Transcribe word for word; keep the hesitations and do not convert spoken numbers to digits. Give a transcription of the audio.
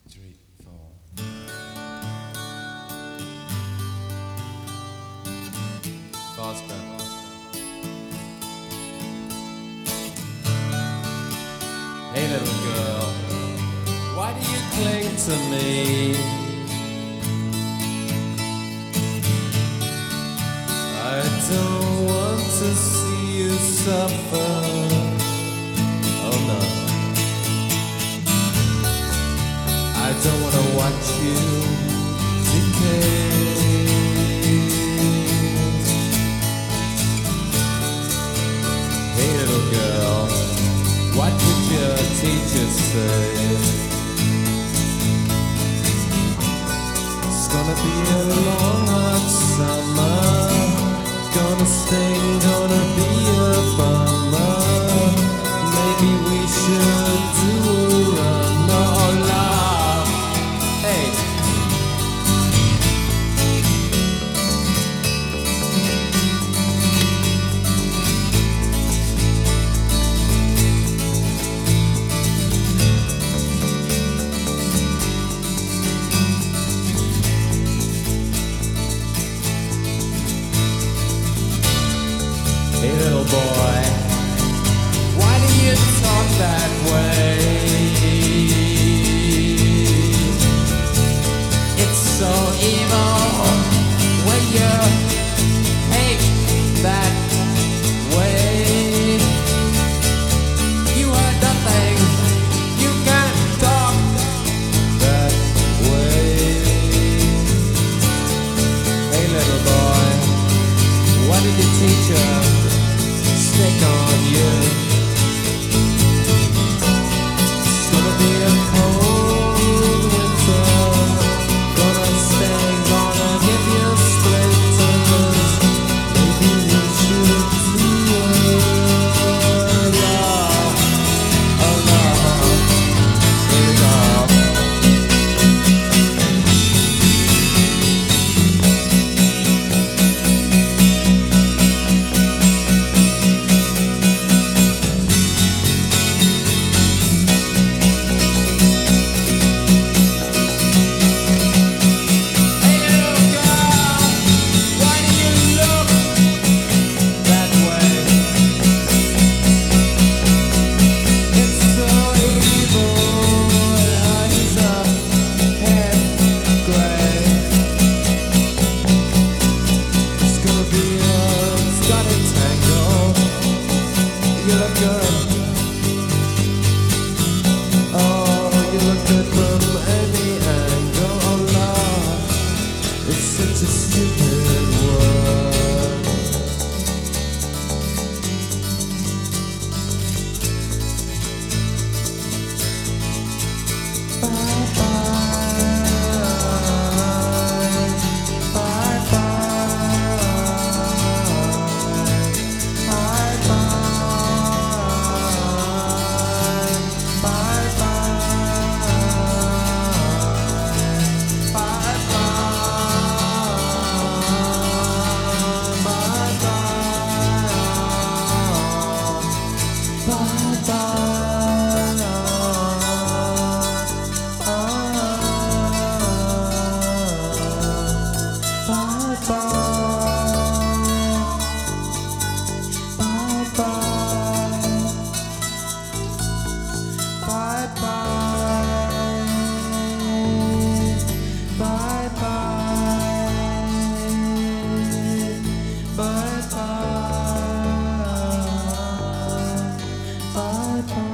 three, four. Faster. Hey little girl, why do you cling to me? I don't want to see you suffer. Oh no, I don't want to watch you decay. Hey little girl, what would your teacher say? It's gonna be a long hot summer. Gonna sting, gonna be a bummer. Maybe we should do a run or laugh. Hey. Hey little boy, why do you talk that way? It's so evil when you hate that way. You are nothing, you can't talk that way. Hey little boy, what did your teacher stick on you? It's gonna be a cold winter. Gonna stay, gonna give you splinters. Maybe we should do a love, a love. Here we go. You look good. Oh, you look good from any angle. Oh Lord, it's such a stupid world. Bye bye, bye bye, bye bye. Bye.